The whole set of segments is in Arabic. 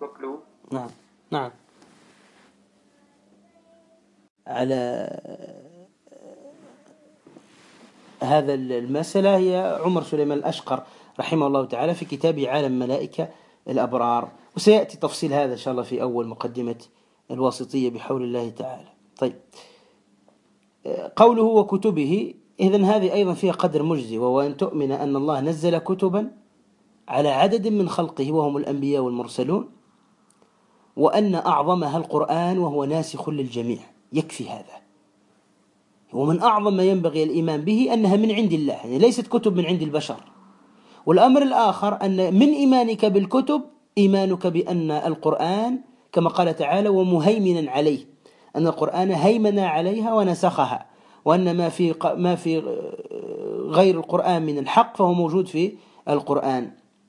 مخلوق. نعم نعم. على هذا المسألة هي عمر سليمان الأشقر رحمه الله تعالى في كتابه عالم ملائكة الأبرار، وسيأتي تفصيل هذا إن شاء الله في أول مقدمة الواسطية بحول الله تعالى. طيب، قوله وكتبه، إذن هذه أيضا فيها قدر مجزي، وهو أن تؤمن أن الله نزل كتبا على عدد من خلقه وهم الأنبياء والمرسلون، وأن أعظمها القرآن وهو ناسخ للجميع، يكفي هذا. ومن أعظم ما ينبغي الإيمان به أنها من عند الله، يعني ليست كتب من عند البشر. والأمر الآخر أن من إيمانك بالكتب إيمانك بأن القرآن كما قال تعالى ومهيمنا عليه، أن القرآن هيمن عليها ونسخها، وأن ما في غير القرآن من الحق فهو موجود في القرآن.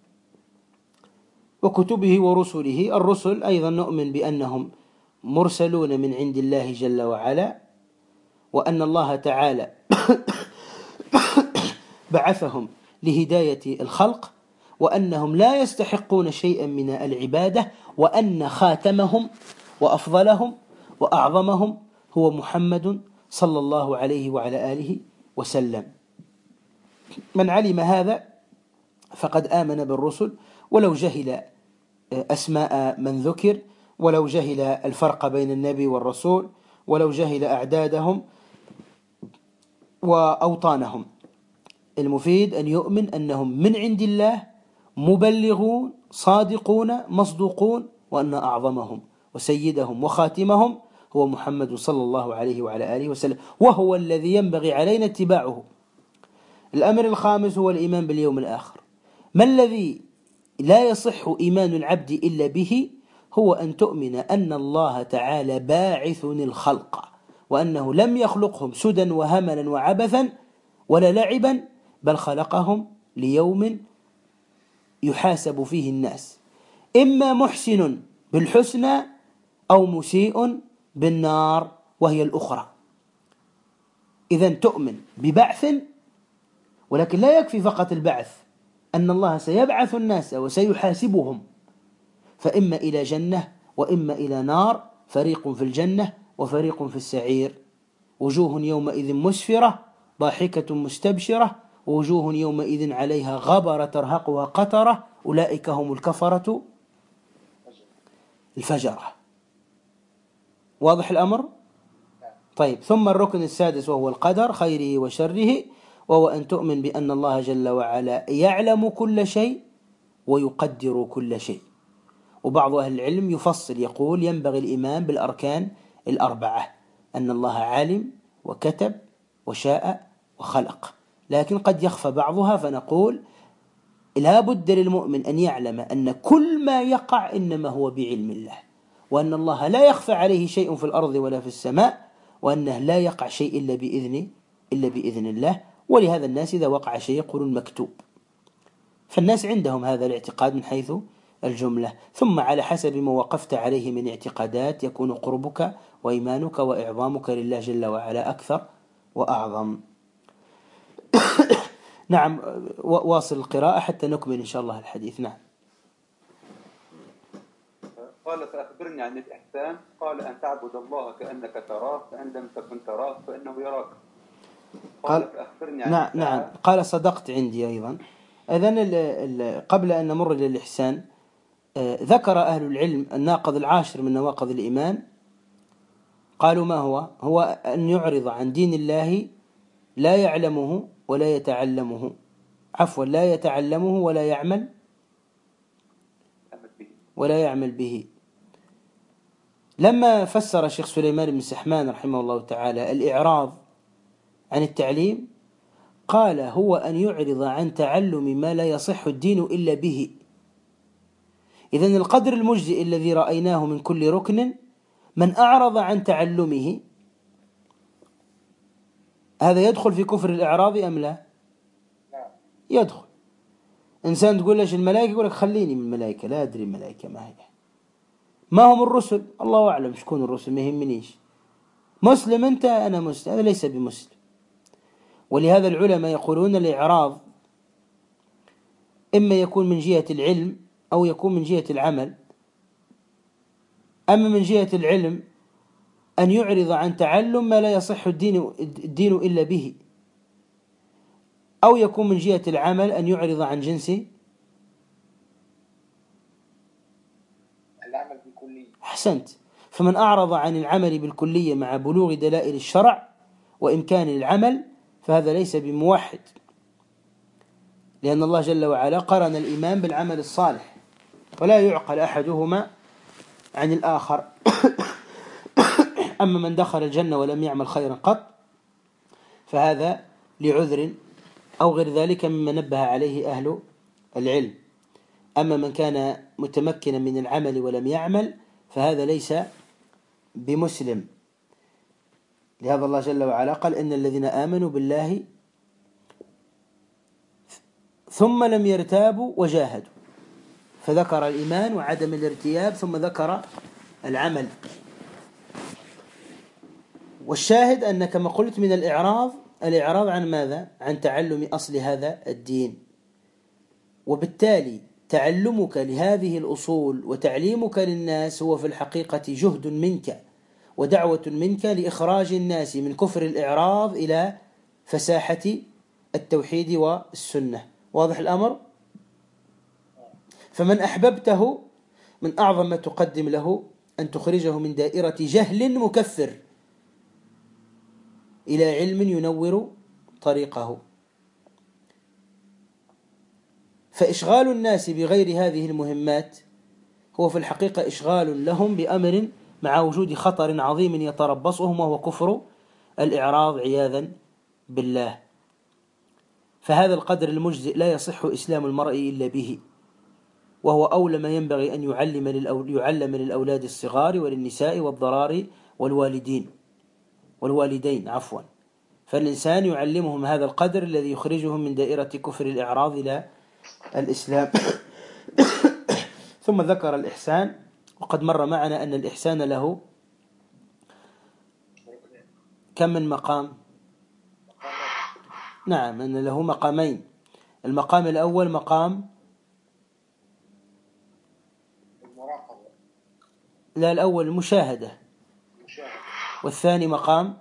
وكتبه ورسله، الرسل أيضا نؤمن بأنهم مرسلون من عند الله جل وعلا، وأن الله تعالى بعثهم لهداية الخلق، وأنهم لا يستحقون شيئا من العبادة، وأن خاتمهم وأفضلهم وأعظمهم هو محمد صلى الله عليه وعلى آله وسلم. من علم هذا فقد آمن بالرسل، ولو جهل أسماء من ذكر، ولو جهل الفرق بين النبي والرسول، ولو جهل أعدادهم وأوطانهم. المفيد أن يؤمن أنهم من عند الله، مبلغون صادقون مصدوقون، وأن أعظمهم وسيدهم وخاتمهم هو محمد صلى الله عليه وعلى آله وسلم، وهو الذي ينبغي علينا اتباعه. الأمر الخامس هو الإيمان باليوم الآخر. ما الذي لا يصح إيمان العبد إلا به؟ هو أن تؤمن أن الله تعالى باعث الخلق، وأنه لم يخلقهم سدى وهملا وعبثا ولا لعبا، بل خلقهم ليوم يحاسب فيه الناس، إما محسن بالحسنى أو مسيء بالنار وهي الأخرى. إذن تؤمن ببعث، ولكن لا يكفي فقط البعث، أن الله سيبعث الناس وسيحاسبهم، فإما إلى جنة وإما إلى نار، فريق في الجنة وفريق في السعير. وجوه يومئذ مسفرة ضاحكة مستبشرة، ووجوه يومئذ عليها غبرة ترهقها قترة، أولئك هم الكفرة الفجرة. واضح الأمر؟ طيب، ثم الركن السادس وهو القدر خيره وشره، وهو أن تؤمن بأن الله جل وعلا يعلم كل شيء ويقدر كل شيء. وبعض أهل العلم يفصل يقول ينبغي الإيمان بالأركان الأربعة، أن الله عالم وكتب وشاء وخلق، لكن قد يخفى بعضها، فنقول لا بد للمؤمن أن يعلم أن كل ما يقع إنما هو بعلم الله، وأن الله لا يخفى عليه شيء في الأرض ولا في السماء، وأنه لا يقع شيء إلا بإذن الله. ولهذا الناس إذا وقع شيء يقولون مكتوب، فالناس عندهم هذا الاعتقاد من حيث الجملة. ثم على حسب ما وقفت عليه من اعتقادات يكون قربك وإيمانك وإعظامك لله جل وعلا أكثر وأعظم. نعم، واصل القراءة حتى نكمل إن شاء الله الحديث. نعم. قال فأخبرني عن الإحسان. قال أن تعبد الله كأنك تراه، فإن لم تكن تراه فإنه يراك. قال فأخبرني عن نعم قال صدقت عندي أيضا. إذن قبل أن نمر للإحسان، ذكر أهل العلم الناقض العاشر من نواقض الإيمان، قالوا ما هو أن يعرض عن دين الله لا يعلمه ولا يتعلمه، عفوا لا يتعلمه ولا يعمل به. لما فسر الشيخ سليمان بن سحمان رحمه الله تعالى الإعراض عن التعليم، قال هو أن يعرض عن تعلم ما لا يصح الدين إلا به. إذن القدر المجزئ الذي رأيناه من كل ركن، من أعرض عن تعلمه هذا يدخل في كفر الإعراض أم لا؟ يدخل. إنسان تقول ليش الملائكة، يقول لك خليني من الملائكة، لا أدري الملائكة ما هي، ما هم الرسل، الله أعلم شكون الرسل، ما يهمنيش. مسلم أنت، أنا مسلم، هذا ليس بمسلم. ولهذا العلماء يقولون الإعراض إما يكون من جهة العلم أو يكون من جهة العمل. أما من جهة العلم أن يعرض عن تعلم ما لا يصح الدين إلا به، أو يكون من جهة العمل أن يعرض عن جنس العمل بالكلية. أحسنت. فمن أعرض عن العمل بالكلية مع بلوغ دلائل الشرع وإمكان العمل فهذا ليس بموحد، لأن الله جل وعلا قرن الإيمان بالعمل الصالح، ولا يعقل أحدهما عن الآخر. أما من دخل الجنة ولم يعمل خيرا قط فهذا لعذر أو غير ذلك مما نبه عليه أهل العلم. أما من كان متمكنا من العمل ولم يعمل فهذا ليس بمسلم. لهذا الله جل وعلا قال إن الذين آمنوا بالله ثم لم يرتابوا وجاهدوا، فذكر الإيمان وعدم الارتياب ثم ذكر العمل. والشاهد أن كما قلت من الإعراض عن ماذا؟ عن تعلم أصل هذا الدين. وبالتالي تعلمك لهذه الأصول وتعليمك للناس هو في الحقيقة جهد منك ودعوة منك لإخراج الناس من كفر الإعراض إلى فساحة التوحيد والسنة. واضح الأمر؟ فمن أحببته من أعظم ما تقدم له أن تخرجه من دائرة جهل مكفر إلى علم ينور طريقه. فإشغال الناس بغير هذه المهمات هو في الحقيقة إشغال لهم بأمر مع وجود خطر عظيم يتربصهم، وهو كفر الإعراض عياذا بالله. فهذا القدر المجزئ لا يصح إسلام المرء إلا به، وهو أولى ما ينبغي أن يعلم للأولاد الصغار وللنساء والضرار والوالدين عفوا. فالإنسان يعلمهم هذا القدر الذي يخرجهم من دائرة كفر الإعراض إلى الإسلام. ثم ذكر الإحسان، وقد مر معنا أن الإحسان له كم من مقام؟ نعم، أن له مقامين. المقام الأول مقام المراقبة، لا الأول المشاهدة، والثاني مقام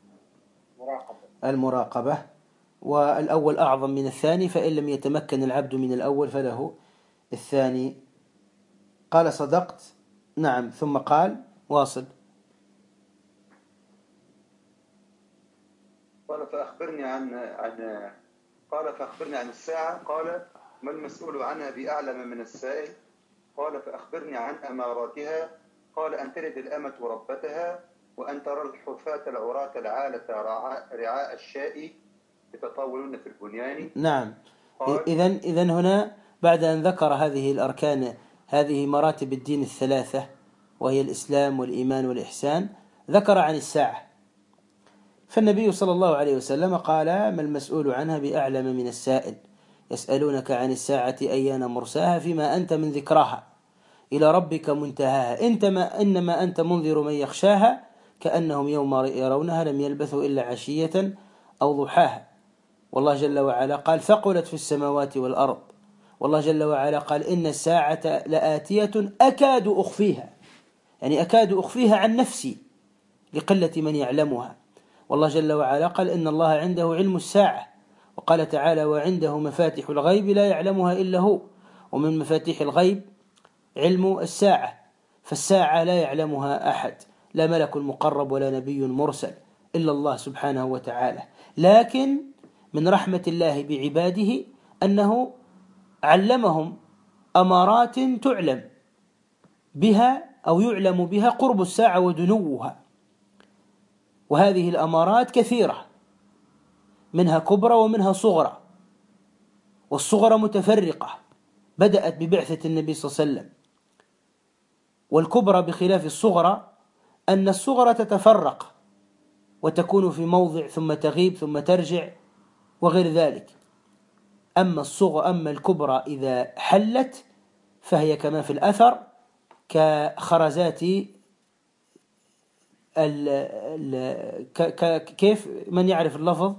المراقبة. والأول أعظم من الثاني، فإن لم يتمكن العبد من الأول فله الثاني. قال صدقت. نعم. ثم قال واصل. قال فأخبرني عن الساعة. قال ما المسؤول عنها بأعلم من السائل. قال فأخبرني عن أماراتها. قال أن تلد الأمة ربتها، وأن ترى الحفاة العراة العالة رعاء الشاء يتطاولون في البنيان. نعم. إذن هنا بعد أن ذكر هذه الأركان، هذه مراتب الدين الثلاثة وهي الإسلام والإيمان والإحسان، ذكر عن الساعة. فالنبي صلى الله عليه وسلم قال ما المسؤول عنها بأعلم من السائل، يسألونك عن الساعة أيان مرساها فيما أنت من ذكراها إلى ربك منتهاها إنما أنت منذر من يخشاها كأنهم يوم يرونها لم يلبثوا إلا عشية أو ضحاها. والله جل وعلا قال ثقلت في السماوات والأرض. والله جل وعلا قال إن الساعة لآتية أكاد أخفيها، يعني أكاد أخفيها عن نفسي لقلة من يعلمها. والله جل وعلا قال إن الله عنده علم الساعة، وقال تعالى وعنده مفاتح الغيب لا يعلمها إلا هو، ومن مفاتيح الغيب علم الساعة. فالساعة لا يعلمها أحد، لا ملك مقرب ولا نبي مرسل إلا الله سبحانه وتعالى. لكن من رحمة الله بعباده أنه علمهم أمارات تعلم بها أو يعلم بها قرب الساعة ودنوها، وهذه الأمارات كثيرة، منها كبرى ومنها صغرى، والصغرى متفرقة بدأت ببعثة النبي صلى الله عليه وسلم. والكبرى بخلاف الصغرى أن الصغرى تتفرق وتكون في موضع ثم تغيب ثم ترجع وغير ذلك. أما الكبرى إذا حلت فهي كما في الأثر كخرزات كيف من يعرف اللفظ؟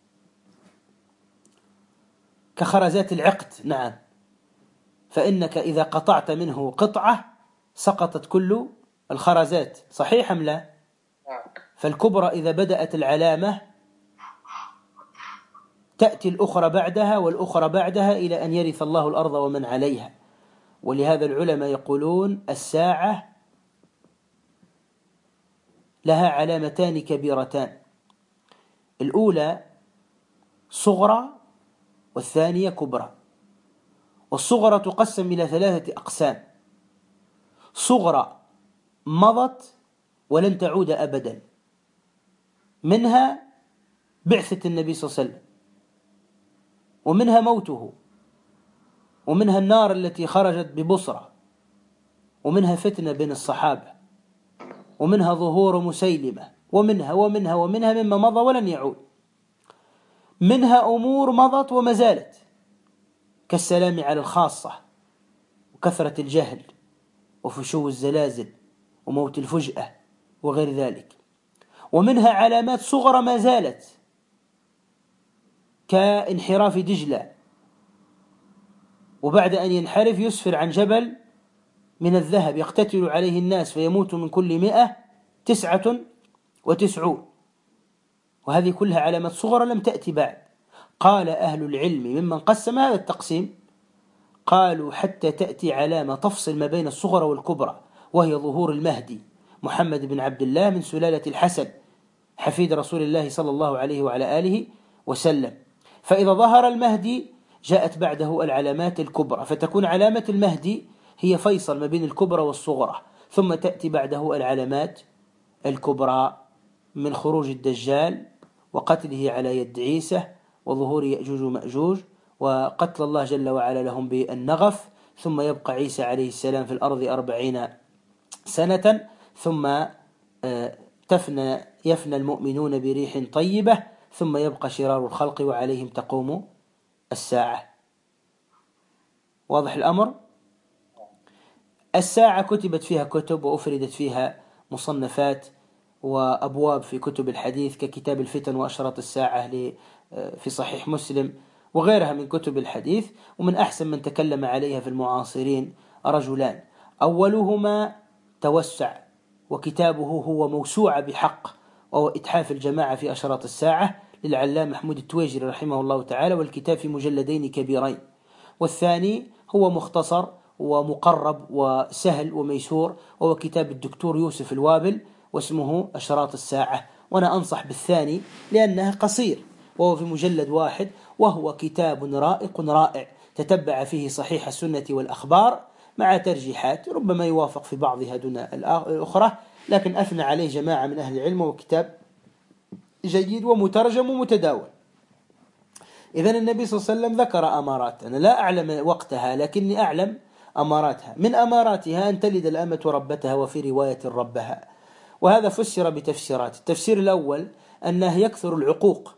كخرزات العقد. نعم. فإنك إذا قطعت منه قطعة سقطت كل الخرزات، صحيح أم لا؟ فالكبرى إذا بدأت العلامة تأتي الأخرى بعدها والأخرى بعدها إلى أن يرث الله الأرض ومن عليها. ولهذا العلماء يقولون الساعة لها علامتان كبيرتان، الأولى صغرى والثانية كبرى. والصغرى تقسم إلى 3 أقسام: صغرى مضت ولن تعود أبدا، منها بعثة النبي صلى الله عليه وسلم، ومنها موته، ومنها النار التي خرجت ببصرة، ومنها فتنة بين الصحابة، ومنها ظهور مسيلمة، ومنها مما مضى ولن يعود. منها أمور مضت وما زالت كالسلام على الخاصة وكثرة الجهل وفشو الزلازل وموت الفجأة وغير ذلك. ومنها علامات صغرى ما زالت كانحراف دجلة، وبعد أن ينحرف يسفر عن جبل من الذهب يقتتل عليه الناس فيموت من كل 199، وهذه كلها علامات صغرى لم تأتي بعد. قال أهل العلم ممن قسم هذا التقسيم، قالوا حتى تأتي علامة تفصل ما بين الصغرى والكبرى، وهي ظهور المهدي محمد بن عبد الله من سلالة الحسن حفيد رسول الله صلى الله عليه وعلى آله وسلم. فإذا ظهر المهدي جاءت بعده العلامات الكبرى، فتكون علامة المهدي هي فيصل ما بين الكبرى والصغرى، ثم تأتي بعده العلامات الكبرى من خروج الدجال وقتله على يد عيسى وظهور يأجوج ومأجوج وقتل الله جل وعلا لهم بالنغف، ثم يبقى عيسى عليه السلام في الأرض 40 سنة، ثم يفنى المؤمنون بريح طيبة، ثم يبقى شرار الخلق وعليهم تقوم الساعة. واضح الأمر؟ الساعة كتبت فيها كتب وأفردت فيها مصنفات وأبواب في كتب الحديث ككتاب الفتن وأشراط الساعة في صحيح مسلم وغيرها من كتب الحديث. ومن أحسن من تكلم عليها في المعاصرين رجلان، أولهما توسع وكتابه هو موسوعة بحق، وهو إتحاف الجماعة في أشراط الساعة للعلامة محمود التويجري رحمه الله تعالى، والكتاب في مجلدين كبيرين. والثاني هو مختصر ومقرب وسهل وميسور، وهو كتاب الدكتور يوسف الوابل واسمه أشراط الساعة. وأنا أنصح بالثاني لأنه قصير وهو في مجلد واحد، وهو كتاب رائق رائع تتبع فيه صحيح السنة والأخبار مع ترجيحات ربما يوافق في بعضها دون الأخرى، لكن أثنى عليه جماعة من أهل العلم، وكتاب جيد ومترجم ومتداول. إذن النبي صلى الله عليه وسلم ذكر أمارات، أنا لا أعلم وقتها لكني أعلم أماراتها. من أماراتها أن تلد الأمة ربتها، وفي رواية ربها، وهذا فسر بتفسيرات. التفسير الأول أنه يكثر العقوق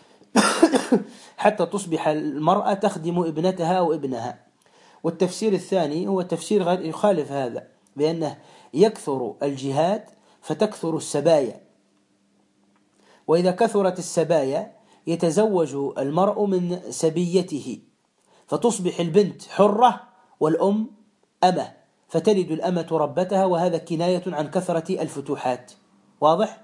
حتى تصبح المرأة تخدم ابنتها أو ابنها. والتفسير الثاني هو تفسير يخالف هذا، بأنه يكثر الجهاد فتكثر السبايا، وإذا كثرت السبايا يتزوج المرء من سبيته فتصبح البنت حرة والأم أمة، فتلد الأمة ربتها، وهذا كناية عن كثرة الفتوحات. واضح؟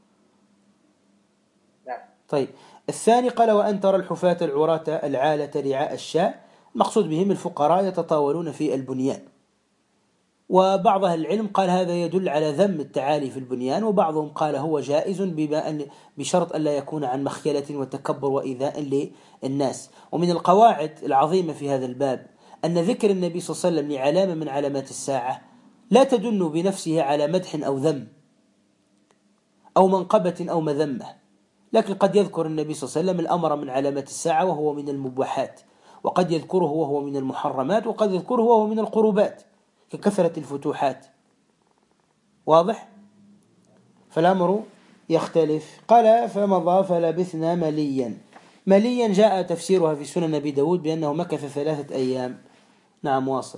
طيب، الثاني قال وأن ترى الحفاة العراة العالة رعاء الشاء، مقصود بهم الفقراء يتطاولون في البنيان. وبعض أهل العلم قال هذا يدل على ذم التعالي في البنيان، وبعضهم قال هو جائز بشرط أن لا يكون عن مخيلة وتكبر وإيذاء للناس. ومن القواعد العظيمة في هذا الباب أن ذكر النبي صلى الله عليه وسلم لعلامة من علامات الساعة لا تدل بنفسه على مدح أو ذم أو منقبة أو مذمة، لكن قد يذكر النبي صلى الله عليه وسلم الأمر من علامات الساعة وهو من المباحات، وقد يذكره وهو من المحرمات، وقد يذكره وهو من القربات ككثرة الفتوحات. واضح؟ فالأمر يختلف. قال فمضى فلبثنا مليا. مليا جاء تفسيرها في سنن أبي داود بأنه مكث 3 أيام. نعم، واصل.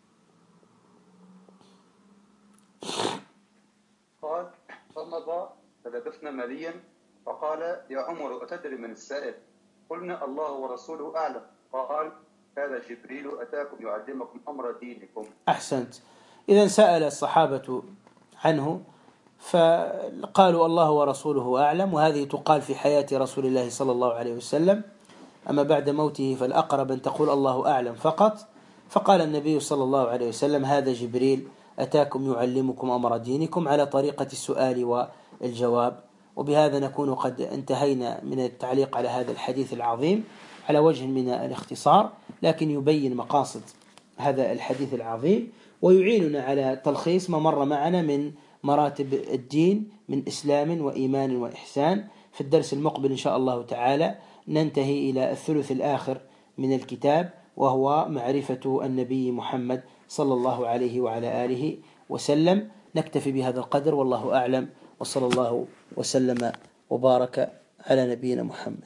قال فمضى فلبثنا مليا، فقال يا عمر أتدري من السائل؟ قلنا الله ورسوله أعلم. قال هذا جبريل أتاكم يعلمكم أمر دينكم. أحسنت. إذن سأل الصحابة عنه، فقالوا الله ورسوله أعلم، وهذه تقال في حياة رسول الله صلى الله عليه وسلم، أما بعد موته فالأقرب أن تقول الله أعلم فقط. فقال النبي صلى الله عليه وسلم: هذا جبريل أتاكم يعلمكم أمر دينكم، على طريقة السؤال والجواب. وبهذا نكون قد انتهينا من التعليق على هذا الحديث العظيم على وجه من الاختصار، لكن يبين مقاصد هذا الحديث العظيم ويعيننا على تلخيص ما مر معنا من مراتب الدين من إسلام وإيمان وإحسان. في الدرس المقبل إن شاء الله تعالى ننتهي إلى الثلث الآخر من الكتاب، وهو معرفة النبي محمد صلى الله عليه وعلى آله وسلم. نكتفي بهذا القدر، والله أعلم، وصلى الله وسلم وبارك على نبينا محمد.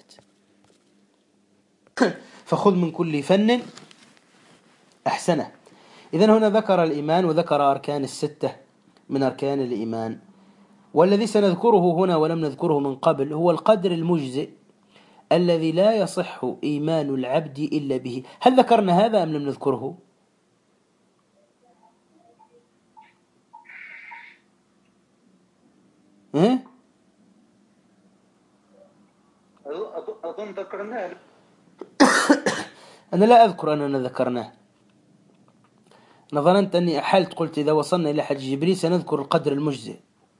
فخذ من كل فن أحسنه. إذن هنا ذكر الإيمان وذكر أركان الستة من أركان الإيمان، والذي سنذكره هنا ولم نذكره من قبل هو القدر المجزئ الذي لا يصح إيمان العبد إلا به. هل ذكرنا هذا أم لم نذكره؟ أظن ذكرناه. أنا لا أذكر أننا ذكرناه. أنا ظننت أني أحلت، قلت إذا وصلنا إلى حديث جبريل سنذكر القدر المجزئ.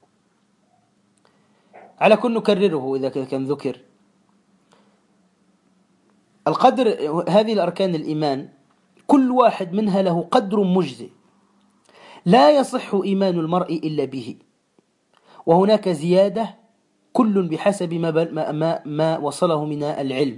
على كل نكرره إذا كان ذكر القدر. هذه الأركان الإيمان كل واحد منها له قدر مجزئ لا يصح إيمان المرء إلا به، وهناك زيادة كل بحسب ما وصله من العلم.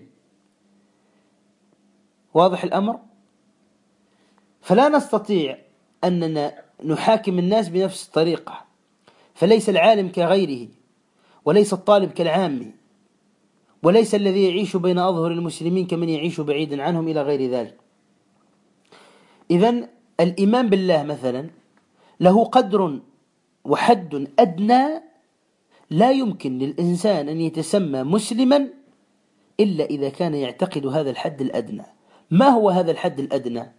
واضح الأمر؟ فلا نستطيع أننا نحاكم الناس بنفس الطريقة، فليس العالم كغيره، وليس الطالب كالعامي، وليس الذي يعيش بين أظهر المسلمين كمن يعيش بعيدا عنهم إلى غير ذلك. إذن الإيمان بالله مثلا له قدر وحد أدنى لا يمكن للإنسان أن يتسمى مسلما إلا إذا كان يعتقد هذا الحد الأدنى. ما هو هذا الحد الأدنى؟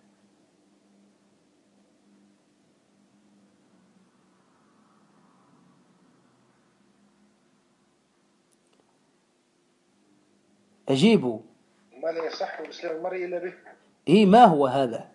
أجيبوا. ما لا يصح إسلام المرء إلا به. إيه، ما هو هذا؟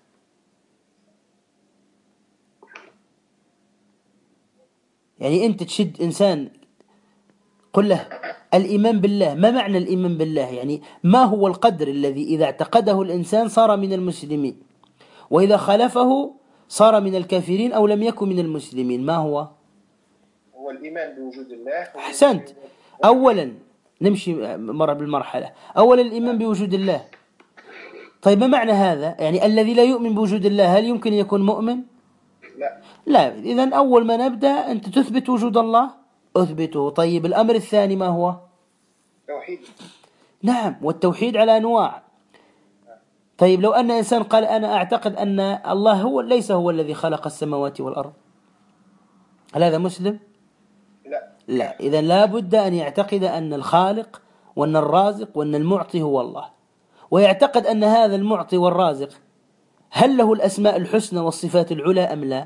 يعني أنت تشد إنسان قل له الإيمان بالله، ما معنى الإيمان بالله؟ يعني ما هو القدر الذي إذا اعتقده الإنسان صار من المسلمين، وإذا خالفه صار من الكافرين أو لم يكن من المسلمين؟ ما هو؟ هو الإيمان بوجود الله. أحسنت. أولا نمشي مرة بالمرحلة. أولا الإيمان بوجود الله. طيب ما معنى هذا؟ يعني الذي لا يؤمن بوجود الله هل يمكن يكون مؤمن؟ لا. إذن أول ما نبدأ أنت تثبت وجود الله، أثبته. طيب الأمر الثاني ما هو؟ توحيد. نعم، والتوحيد على أنواع. طيب لو أن إنسان قال أنا أعتقد أن الله ليس هو الذي خلق السماوات والأرض، هل هذا مسلم؟ لا. إذن لا بد أن يعتقد أن الخالق وأن الرازق وأن المعطي هو الله، ويعتقد أن هذا المعطي والرازق هل له الأسماء الحسنى والصفات العلى أم لا؟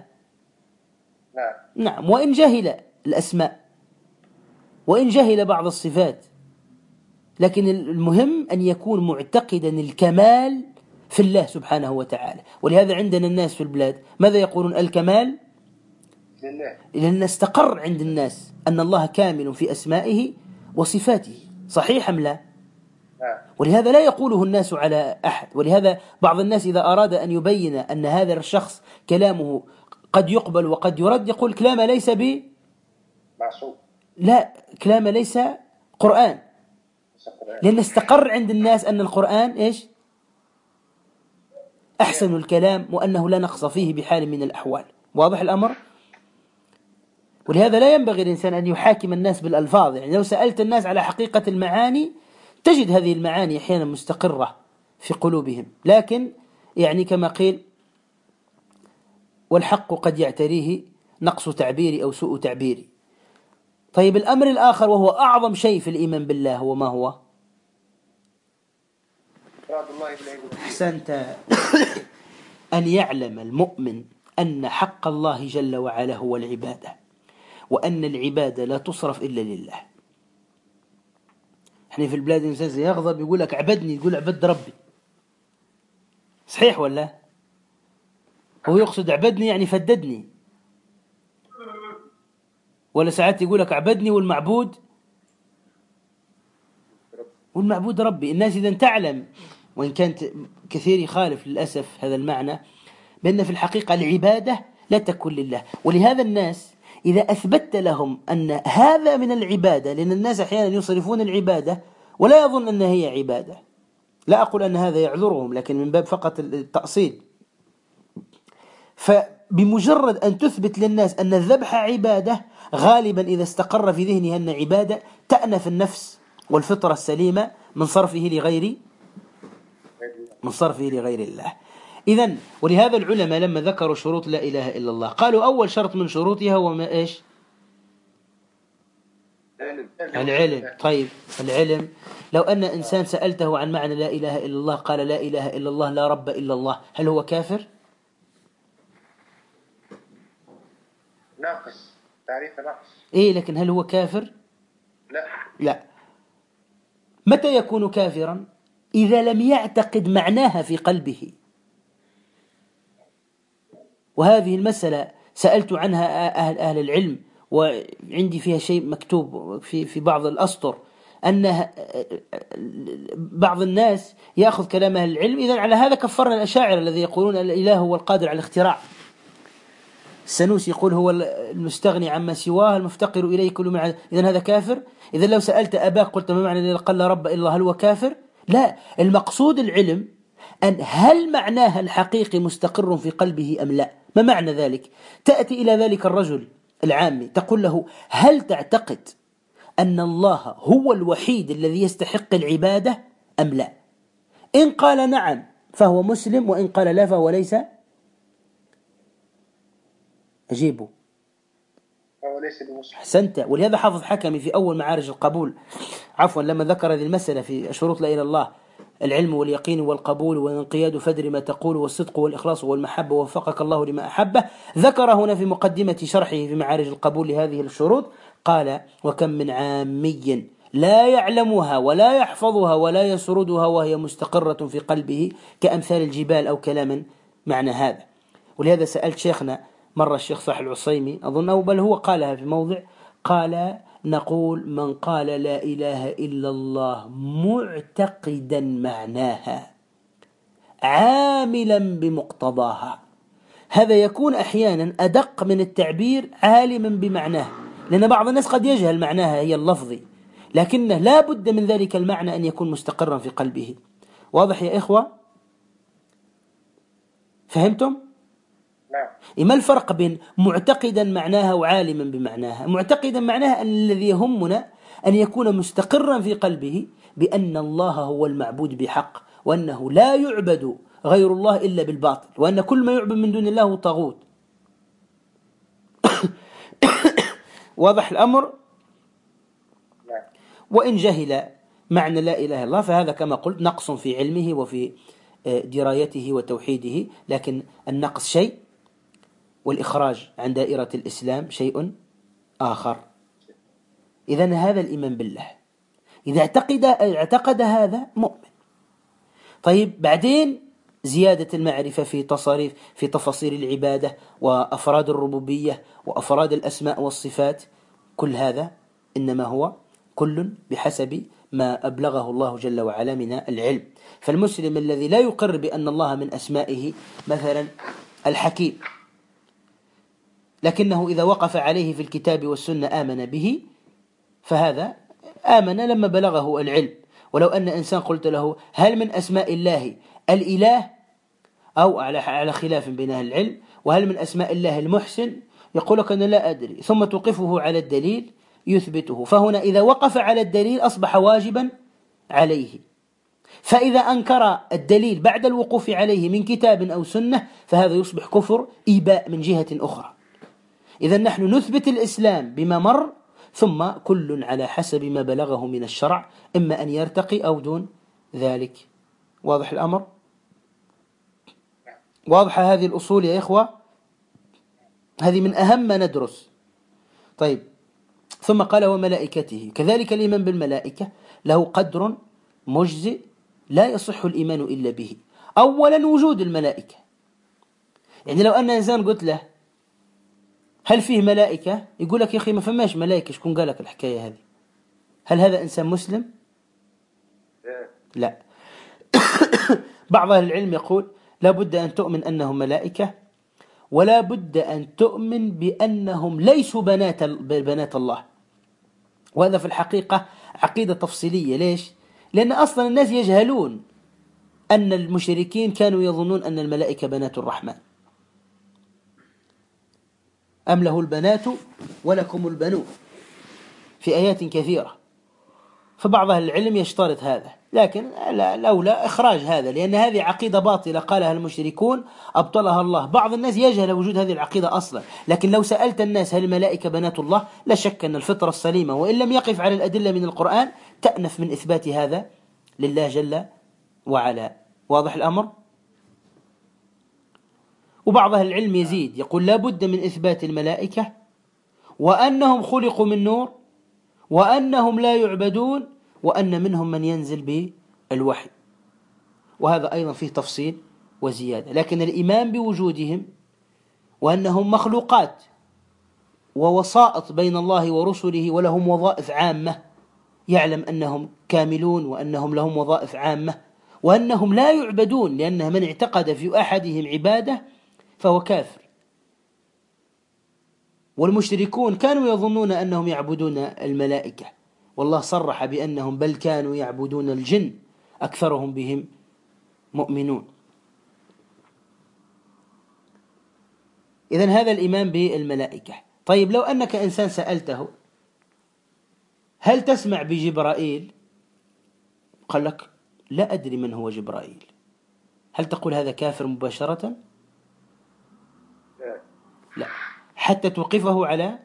نعم. وإن جهل الأسماء وإن جهل بعض الصفات، لكن المهم أن يكون معتقدا الكمال في الله سبحانه وتعالى. ولهذا عندنا الناس في البلاد ماذا يقولون؟ الكمال لله، لأن استقر عند الناس أن الله كامل في أسمائه وصفاته. صحيح أم لا؟ ولهذا لا يقوله الناس على أحد. ولهذا بعض الناس إذا أراد أن يبين أن هذا الشخص كلامه قد يقبل وقد يرد يقول كلامه ليس معصوم، لا، كلامه ليس قرآن، لأن استقر عند الناس أن القرآن إيش؟ أحسن الكلام، وأنه لا نقص فيه بحال من الأحوال. واضح الأمر؟ ولهذا لا ينبغي الإنسان أن يحاكم الناس بالألفاظ. يعني لو سألت الناس على حقيقة المعاني تجد هذه المعاني أحيانا مستقرة في قلوبهم، لكن يعني كما قيل والحق قد يعتريه نقص تعبيري أو سوء تعبيري. طيب الأمر الآخر وهو أعظم شيء في الإيمان بالله هو ما هو؟ أحسنت. أن يعلم المؤمن أن حق الله جل وعلا هو العبادة، وأن العبادة لا تصرف إلا لله. احنا في البلاد الإنسان يغضب يقول لك عبدني، تقول عبد ربي، صحيح ولا؟ هو يقصد عبدني يعني فددني، ولا ساعات يقول لك عبدني والمعبود ربي. الناس إذا تعلم، وإن كانت كثير يخالف للأسف هذا المعنى، بأن في الحقيقة العبادة لا تكون لله. ولهذا الناس إذا أثبتت لهم أن هذا من العبادة، لأن الناس أحيانا يصرفون العبادة ولا يظن أنها هي عبادة، لا أقول أن هذا يعذرهم، لكن من باب فقط التأصيل. فبمجرد أن تثبت للناس أن الذبح عبادة، غالبا إذا استقر في ذهنها أن عبادة، تأنف النفس والفطرة السليمة من صرفه لغير الله. إذن ولهذا العلماء لما ذكروا شروط لا إله إلا الله قالوا أول شرط من شروطها هو ما إيش؟ العلم. طيب العلم، لو أن إنسان سألته عن معنى لا إله إلا الله قال لا إله إلا الله لا رب إلا الله، هل هو كافر؟ ناقص، تعريف ناقص. إيه، لكن هل هو كافر؟ لا. متى يكون كافرا؟ إذا لم يعتقد معناها في قلبه. وهذه المسألة سألت عنها أهل العلم، وعندي فيها شيء مكتوب في بعض الأسطر، أن بعض الناس يأخذ كلام أهل العلم. إذن على هذا كفرنا الأشاعرة الذي يقولون الإله هو القادر على الاختراع. السنوسي يقول هو المستغني عما سواه المفتقر إليه كل ما. إذن هذا كافر. إذن لو سألت أباك قلت ما معنى قال لا رب إلا الله، هل هو كافر؟ لا. المقصود العلم أن هل معناها الحقيقي مستقر في قلبه أم لا. ما معنى ذلك؟ تأتي إلى ذلك الرجل العامي تقول له هل تعتقد أن الله هو الوحيد الذي يستحق العبادة أم لا؟ إن قال نعم فهو مسلم، وإن قال لا فهو ليس. أجيبه. أحسنت. ولهذا حافظ حكمي في أول معارج القبول، عفوا، لما ذكر هذه المسألة في شروط لا إله إلا الله: العلم واليقين والقبول والانقياد، فدر ما تقول، والصدق والإخلاص والمحبة، ووفقك الله لما أحبه. ذكر هنا في مقدمة شرحه في معارج القبول لهذه الشروط، قال: وكم من عامي لا يعلمها ولا يحفظها ولا يسردها وهي مستقرة في قلبه كأمثال الجبال أو كلام معنى هذا. ولهذا سألت شيخنا مرة، الشيخ صالح العصيمي أظنه، بل هو قالها في موضع، قال: نقول من قال لا إله إلا الله معتقدا معناها عاملا بمقتضاها، هذا يكون أحيانا أدق من التعبير عالما بمعناه، لأن بعض الناس قد يجهل معناها هي اللفظي، لكنه لا بد من ذلك المعنى أن يكون مستقرا في قلبه. واضح يا إخوة؟ فهمتم؟ ما الفرق بين معتقدا معناها وعالما بمعناها؟ معتقدا معناها أن الذي يهمنا أن يكون مستقرا في قلبه بأن الله هو المعبود بحق، وأنه لا يعبد غير الله إلا بالباطل، وأن كل ما يعبد من دون الله هو طاغوت. واضح الأمر؟ وإن جهل معنى لا إله إلا الله فهذا كما قلت نقص في علمه وفي درايته وتوحيده، لكن النقص شيء والإخراج عن دائرة الإسلام شيء آخر. إذن هذا الإيمان بالله، إذا اعتقد هذا مؤمن. طيب بعدين زيادة المعرفة في تفاصيل العبادة وأفراد الربوبية وأفراد الأسماء والصفات، كل هذا إنما هو كل بحسب ما أبلغه الله جل وعلا من العلم. فالمسلم الذي لا يقر بأن الله من أسمائه مثلا الحكيم، لكنه إذا وقف عليه في الكتاب والسنة آمن به، فهذا آمن لما بلغه العلم. ولو أن إنسان قلت له هل من أسماء الله الإله، أو على خلاف بين أهل العلم، وهل من أسماء الله المحسن، يقول لك أنا لا أدري، ثم توقفه على الدليل يثبته، فهنا إذا وقف على الدليل أصبح واجبا عليه. فإذا أنكر الدليل بعد الوقوف عليه من كتاب أو سنة فهذا يصبح كفر إيباء من جهة أخرى. إذا نحن نثبت الإسلام بما مر، ثم كل على حسب ما بلغه من الشرع، إما أن يرتقي أو دون ذلك. واضح الأمر؟ واضحة هذه الأصول يا إخوة؟ هذه من أهم ما ندرس. طيب، ثم قال وملائكته، كذلك الإيمان بالملائكة له قدر مجزئ لا يصح الإيمان إلا به. أولا وجود الملائكة، يعني لو أن إنسان قلت له هل فيه ملائكة، يقول لك يا أخي ما فماش ملائكة، شكون قال لك الحكاية هذه؟ هل هذا إنسان مسلم؟ لا. بعض أهل العلم يقول لا بد أن تؤمن أنهم ملائكة، ولا بد أن تؤمن بأنهم ليسوا بنات الله. وهذا في الحقيقة عقيدة تفصيلية. ليش؟ لأن أصلا الناس يجهلون أن المشركين كانوا يظنون أن الملائكة بنات الرحمن، أم له البنات ولكم البنون، في آيات كثيرة. فبعض أهل العلم يشترط هذا، لكن لولا إخراج هذا، لأن هذه عقيدة باطلة قالها المشركون أبطلها الله. بعض الناس يجهل وجود هذه العقيدة أصلا، لكن لو سألت الناس هل الملائكة بنات الله، لا شك أن الفطرة السليمة وإن لم يقف على الأدلة من القرآن تأنف من إثبات هذا لله جل وعلا. واضح الأمر؟ وبعض أهل العلم يزيد يقول لا بد من إثبات الملائكة، وأنهم خلقوا من نور، وأنهم لا يعبدون، وأن منهم من ينزل بالوحي. وهذا أيضا فيه تفصيل وزيادة، لكن الإيمان بوجودهم وأنهم مخلوقات ووسائط بين الله ورسله ولهم وظائف عامة، يعلم أنهم كاملون وأنهم لهم وظائف عامة، وأنهم لا يعبدون، لأن من اعتقد في أحدهم عبادة فهو كافر. والمشركون كانوا يظنون أنهم يعبدون الملائكة، والله صرح بأنهم بل كانوا يعبدون الجن أكثرهم بهم مؤمنون. إذن هذا الإيمان بالملائكة. طيب، لو أنك إنسان سألته هل تسمع بجبرائيل؟ قال لك لا أدري من هو جبرائيل، هل تقول هذا كافر مباشرة؟ لا، حتى توقفه على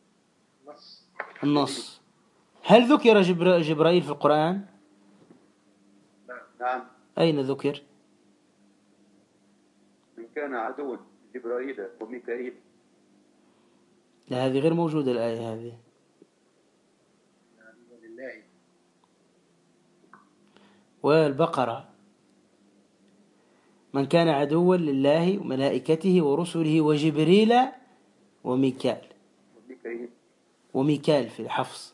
النص. هل ذكر جبرائيل في القرآن؟ نعم. أين ذكر؟ إن كان عدوا جبرائيل وميكائيل. لا، هذه غير موجودة الآية هذه. والبقرة من كان عدوا لله وملائكته ورسله وجبريل وميكال في الحفص.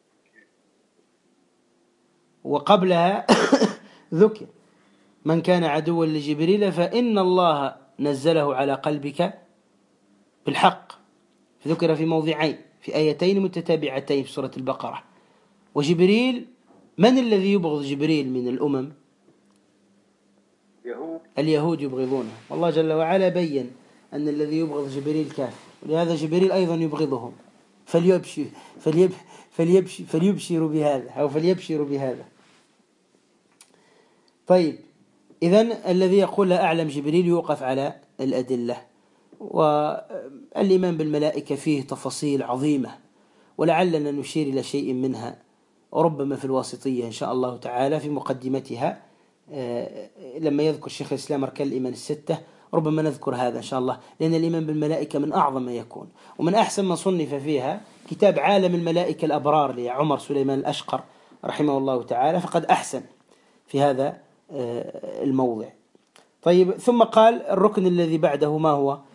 وقبلها ذكر من كان عدوا لجبريل فإن الله نزله على قلبك بالحق، ذكر في موضعين في آيتين متتابعتين في سورة البقرة. وجبريل، من الذي يبغض جبريل من الأمم؟ اليهود يبغضونه، والله جل وعلا بين أن الذي يبغض جبريل كافر، ولهذا جبريل أيضا يبغضهم، فليبشروا بهذا أو فليبشروا بهذا. طيب، إذن الذي يقول لا أعلم جبريل يوقف على الأدلة. والإيمان بالملائكة فيه تفاصيل عظيمة، ولعلنا نشير إلى شيء منها وربما في الواسطية إن شاء الله تعالى في مقدمتها، لما يذكر شيخ الإسلام أركان الإيمان الستة ربما نذكر هذا إن شاء الله، لأن الإيمان بالملائكة من أعظم ما يكون. ومن أحسن ما صنف فيها كتاب عالم الملائكة الأبرار لعمر سليمان الأشقر رحمه الله تعالى، فقد أحسن في هذا الموضع. طيب، ثم قال الركن الذي بعده ما هو؟